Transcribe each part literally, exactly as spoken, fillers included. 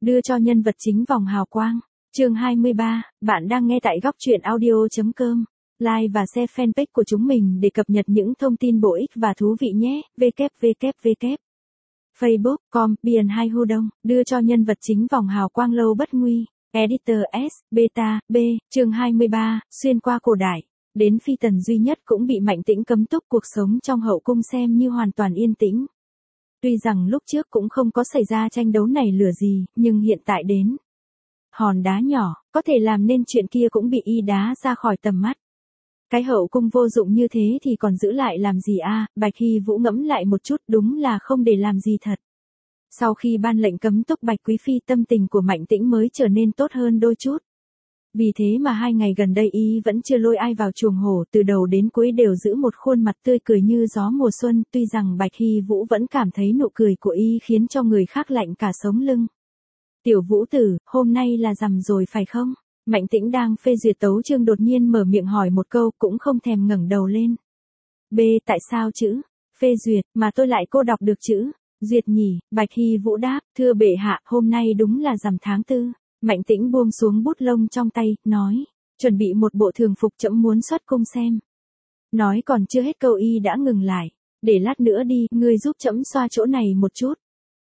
đưa cho nhân vật chính vòng hào quang. Chương hai mươi ba, bạn đang nghe tại góc truyện audio chấm com. Like và share fanpage của chúng mình để cập nhật những thông tin bổ ích và thú vị nhé. vê kép vê kép vê kép facebook chấm com Biên hai Hu Đông, đưa cho nhân vật chính vòng hào quang lâu bất nguy. Editor S, Beta, B, chương hai mươi ba, xuyên qua cổ đại. Đến phi tần duy nhất cũng bị Mạnh Tĩnh cấm túc, cuộc sống trong hậu cung xem như hoàn toàn yên tĩnh. Tuy rằng lúc trước cũng không có xảy ra tranh đấu này lửa gì, nhưng hiện tại đến hòn đá nhỏ, có thể làm nên chuyện kia cũng bị y đá ra khỏi tầm mắt. Cái hậu cung vô dụng như thế thì còn giữ lại làm gì a? À? Bạch Hy Vũ ngẫm lại một chút, đúng là không để làm gì thật. Sau khi ban lệnh cấm túc Bạch Quý Phi, tâm tình của Mạnh Tĩnh mới trở nên tốt hơn đôi chút. Vì thế mà hai ngày gần đây y vẫn chưa lôi ai vào chuồng hổ, từ đầu đến cuối đều giữ một khuôn mặt tươi cười như gió mùa xuân, tuy rằng Bạch Hy Vũ vẫn cảm thấy nụ cười của y khiến cho người khác lạnh cả sống lưng. Tiểu Vũ tử, hôm nay là rằm rồi phải không? Mạnh Tĩnh đang phê duyệt tấu chương đột nhiên mở miệng hỏi một câu, cũng không thèm ngẩng đầu lên. B, tại sao chữ? Phê duyệt, mà tôi lại cô đọc được chữ duyệt nhỉ? Bạch Hy Vũ đáp, thưa bệ hạ, hôm nay đúng là rằm tháng tư. Mạnh Tĩnh buông xuống bút lông trong tay, nói, chuẩn bị một bộ thường phục, trẫm muốn xuất cung xem. Nói còn chưa hết câu y đã ngừng lại, để lát nữa đi, ngươi giúp trẫm xoa chỗ này một chút.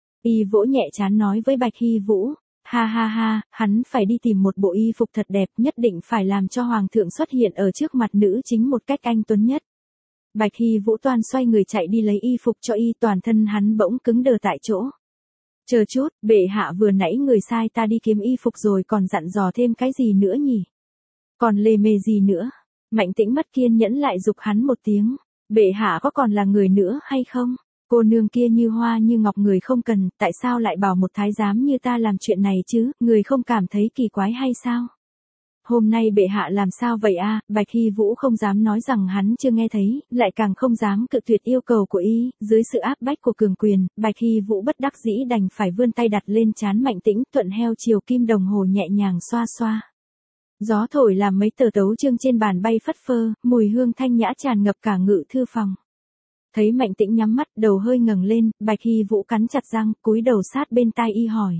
Y vỗ nhẹ trán nói với Bạch Hy Vũ, ha ha ha, hắn phải đi tìm một bộ y phục thật đẹp, nhất định phải làm cho hoàng thượng xuất hiện ở trước mặt nữ chính một cách anh tuấn nhất. Bạch Hy Vũ toan xoay người chạy đi lấy y phục cho y, toàn thân hắn bỗng cứng đờ tại chỗ. Chờ chút, bệ hạ vừa nãy người sai ta đi kiếm y phục rồi còn dặn dò thêm cái gì nữa nhỉ? Còn lề mề gì nữa? Mạnh Tĩnh mất kiên nhẫn lại giục hắn một tiếng. Bệ hạ có còn là người nữa hay không? Cô nương kia như hoa như ngọc người không cần, tại sao lại bảo một thái giám như ta làm chuyện này chứ? Người không cảm thấy kỳ quái hay sao? Hôm nay bệ hạ làm sao vậy a? À? Bạch Hy Vũ không dám nói rằng hắn chưa nghe thấy, lại càng không dám cự tuyệt yêu cầu của y. Dưới sự áp bách của cường quyền, Bạch Hy Vũ bất đắc dĩ đành phải vươn tay đặt lên trán Mạnh Tĩnh, thuận heo chiều kim đồng hồ nhẹ nhàng xoa xoa. Gió thổi làm mấy tờ tấu chương trên bàn bay phất phơ, mùi hương thanh nhã tràn ngập cả ngự thư phòng. Thấy Mạnh Tĩnh nhắm mắt, đầu hơi ngẩng lên, Bạch Hy Vũ cắn chặt răng, cúi đầu sát bên tai y hỏi.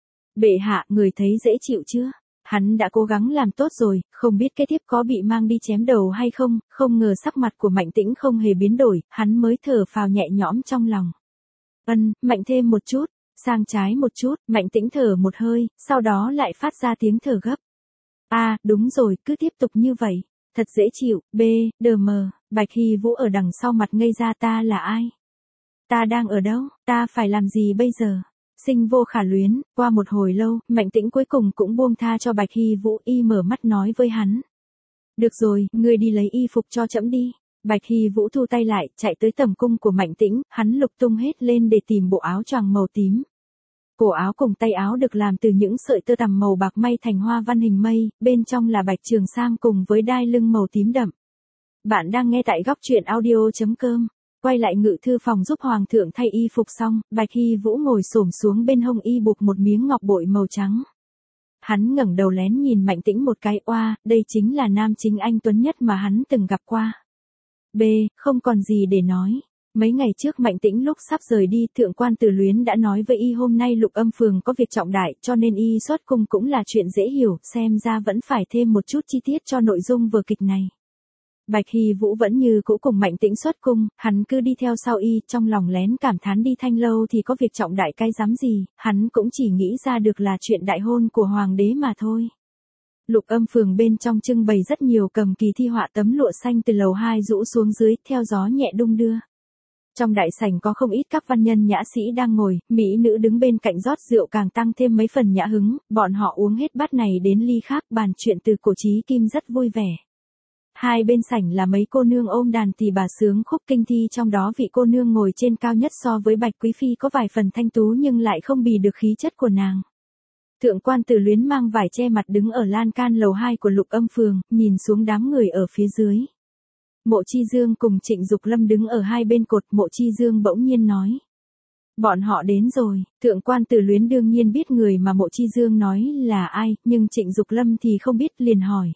Bệ hạ, người thấy dễ chịu chưa? Hắn đã cố gắng làm tốt rồi, không biết kế tiếp có bị mang đi chém đầu hay không, không ngờ sắc mặt của Mạnh Tĩnh không hề biến đổi, hắn mới thở phào nhẹ nhõm trong lòng. Ân, mạnh thêm một chút, sang trái một chút, Mạnh Tĩnh thở một hơi, sau đó lại phát ra tiếng thở gấp. A, à, đúng rồi, cứ tiếp tục như vậy, thật dễ chịu. B, đờ mờ, Bạch Hy Vũ ở đằng sau mặt ngây ra, ta là ai? Ta đang ở đâu? Ta phải làm gì bây giờ? Sinh vô khả luyến. Qua một hồi lâu, Mạnh Tĩnh cuối cùng cũng buông tha cho Bạch Hy Vũ, y mở mắt nói với hắn. Được rồi, ngươi đi lấy y phục cho trẫm đi. Bạch Hy Vũ thu tay lại, chạy tới tầm cung của Mạnh Tĩnh, hắn lục tung hết lên để tìm bộ áo choàng màu tím. Cổ áo cùng tay áo được làm từ những sợi tơ tằm màu bạc may thành hoa văn hình mây, bên trong là bạch trường sam cùng với đai lưng màu tím đậm. Bạn đang nghe tại góc truyện audio chấm com. Quay lại ngự thư phòng giúp hoàng thượng thay y phục xong, Bạch Hy Vũ ngồi xổm xuống bên hông y buộc một miếng ngọc bội màu trắng. Hắn ngẩng đầu lén nhìn Mạnh Tĩnh một cái, oa, đây chính là nam chính anh tuấn nhất mà hắn từng gặp qua. B, không còn gì để nói. Mấy ngày trước Mạnh Tĩnh lúc sắp rời đi, thượng quan Tử Luyến đã nói với y hôm nay Lục Âm Phường có việc trọng đại, cho nên y xuất cung cũng là chuyện dễ hiểu, xem ra vẫn phải thêm một chút chi tiết cho nội dung vở kịch này. Bạch Hy Vũ vẫn như cũ cùng Mạnh Tĩnh xuất cung, hắn cứ đi theo sau y, trong lòng lén cảm thán đi Thanh Lâu thì có việc trọng đại cái dám gì, hắn cũng chỉ nghĩ ra được là chuyện đại hôn của hoàng đế mà thôi. Lục Âm Phường bên trong trưng bày rất nhiều cầm kỳ thi họa tấm lụa xanh từ lầu hai rũ xuống dưới, theo gió nhẹ đung đưa. Trong đại sảnh có không ít các văn nhân nhã sĩ đang ngồi, mỹ nữ đứng bên cạnh rót rượu càng tăng thêm mấy phần nhã hứng, bọn họ uống hết bát này đến ly khác, bàn chuyện từ cổ chí kim rất vui vẻ. Hai bên sảnh là mấy cô nương ôm đàn tỳ bà sướng khúc kinh thi, trong đó vị cô nương ngồi trên cao nhất so với Bạch Quý Phi có vài phần thanh tú nhưng lại không bì được khí chất của nàng. Thượng quan Tử Luyến mang vải che mặt đứng ở lan can lầu hai của Lục Âm Phường, nhìn xuống đám người ở phía dưới. Mộ Chi Dương cùng Trịnh Dục Lâm đứng ở hai bên cột, Mộ Chi Dương bỗng nhiên nói. Bọn họ đến rồi. Thượng quan Tử Luyến đương nhiên biết người mà Mộ Chi Dương nói là ai, nhưng Trịnh Dục Lâm thì không biết, liền hỏi.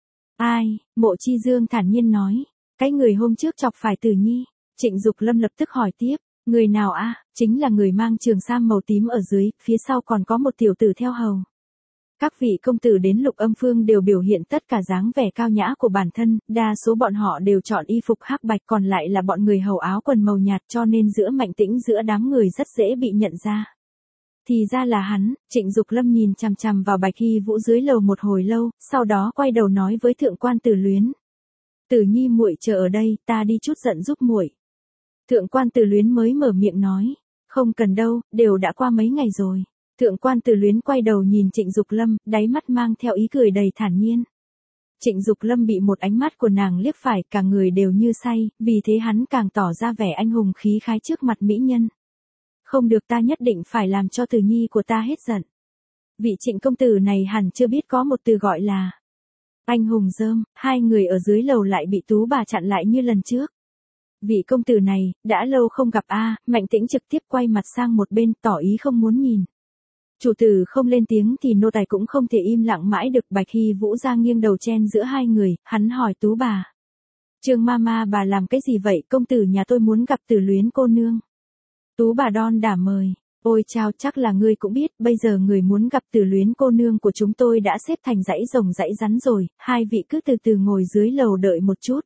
Ai? Mộ Chi Dương thản nhiên nói. Cái người hôm trước chọc phải Tử Nhi. Trịnh Dục Lâm lập tức hỏi tiếp. Người nào a? Chính là người mang trường sam màu tím ở dưới, phía sau còn có một tiểu tử theo hầu. Các vị công tử đến Lục Âm Phương đều biểu hiện tất cả dáng vẻ cao nhã của bản thân, đa số bọn họ đều chọn y phục hắc bạch, còn lại là bọn người hầu áo quần màu nhạt, cho nên giữa Mạnh Tĩnh giữa đám người rất dễ bị nhận ra. Thì ra là hắn. Trịnh Dục Lâm nhìn chằm chằm vào Bạch Hy Vũ dưới lầu một hồi lâu, sau đó quay đầu nói với Thượng quan Tử Luyến. Tử Nhi muội chờ ở đây, ta đi chút giận giúp muội. Thượng quan Tử Luyến mới mở miệng nói, không cần đâu, đều đã qua mấy ngày rồi. Thượng quan Tử Luyến quay đầu nhìn Trịnh Dục Lâm, đáy mắt mang theo ý cười đầy thản nhiên. Trịnh Dục Lâm bị một ánh mắt của nàng liếc phải, cả người đều như say, vì thế hắn càng tỏ ra vẻ anh hùng khí khái trước mặt mỹ nhân. Không được, ta nhất định phải làm cho Tử Nhi của ta hết giận. Vị Trịnh công tử này hẳn chưa biết có một từ gọi là anh hùng rơm. Hai người ở dưới lầu lại bị Tú bà chặn lại như lần trước. Vị công tử này, đã lâu không gặp a. Mạnh Tĩnh trực tiếp quay mặt sang một bên, tỏ ý không muốn nhìn. Chủ tử không lên tiếng thì nô tài cũng không thể im lặng mãi được. Bạch Hy Vũ ra nghiêng đầu chen giữa hai người, hắn hỏi Tú bà. Trương Mama bà làm cái gì vậy? Công tử nhà tôi muốn gặp Tử Luyến cô nương. Tú bà đon đả mời. Ôi chao, chắc là ngươi cũng biết, bây giờ người muốn gặp Tử Luyến cô nương của chúng tôi đã xếp thành dãy rồng dãy rắn rồi, hai vị cứ từ từ ngồi dưới lầu đợi một chút.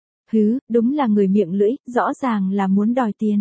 Hứ, đúng là người miệng lưỡi, rõ ràng là muốn đòi tiền.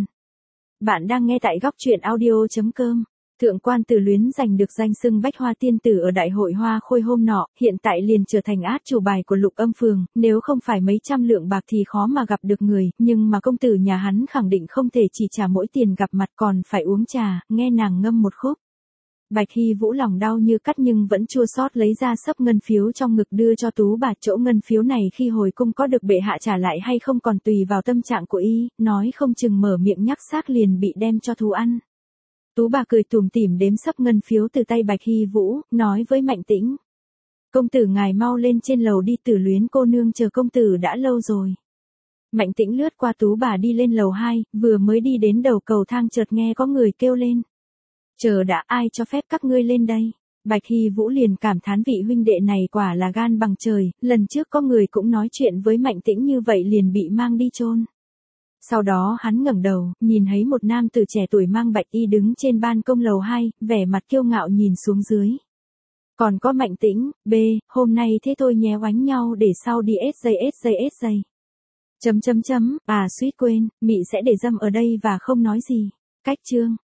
Bạn đang nghe tại góc truyện audio chấm com. Thượng quan Tử Luyến giành được danh xưng Bách Hoa Tiên Tử ở Đại hội Hoa Khôi hôm nọ, hiện tại liền trở thành át chủ bài của Lục Âm Phường, nếu không phải mấy trăm lượng bạc thì khó mà gặp được người, nhưng mà công tử nhà hắn khẳng định không thể chỉ trả mỗi tiền gặp mặt còn phải uống trà, nghe nàng ngâm một khúc. Bạch Hy Vũ lòng đau như cắt nhưng vẫn chua xót lấy ra xấp ngân phiếu trong ngực đưa cho Tú bà. Chỗ ngân phiếu này khi hồi cung có được bệ hạ trả lại hay không còn tùy vào tâm trạng của y, nói không chừng mở miệng nhắc xác liền bị đem cho thú ăn. Tú bà cười tủm tỉm đếm xấp ngân phiếu từ tay Bạch Hy Vũ, nói với Mạnh Tĩnh. Công tử ngài mau lên trên lầu đi, Tử Luyến cô nương chờ công tử đã lâu rồi. Mạnh Tĩnh lướt qua Tú bà đi lên lầu hai, vừa mới đi đến đầu cầu thang chợt nghe có người kêu lên. Chờ đã, ai cho phép các ngươi lên đây? Bạch Hy Vũ liền cảm thán vị huynh đệ này quả là gan bằng trời, lần trước có người cũng nói chuyện với Mạnh Tĩnh như vậy liền bị mang đi chôn. Sau đó hắn ngẩng đầu, nhìn thấy một nam tử trẻ tuổi mang bạch y đứng trên ban công lầu hai, vẻ mặt kiêu ngạo nhìn xuống dưới. Còn có Mạnh Tĩnh, B, hôm nay thế thôi nhé, oánh nhau để sau đi ét giây ét giây ét giây. Chấm chấm chấm, à suýt quên, mị sẽ để dâm ở đây và không nói gì. Cách chương.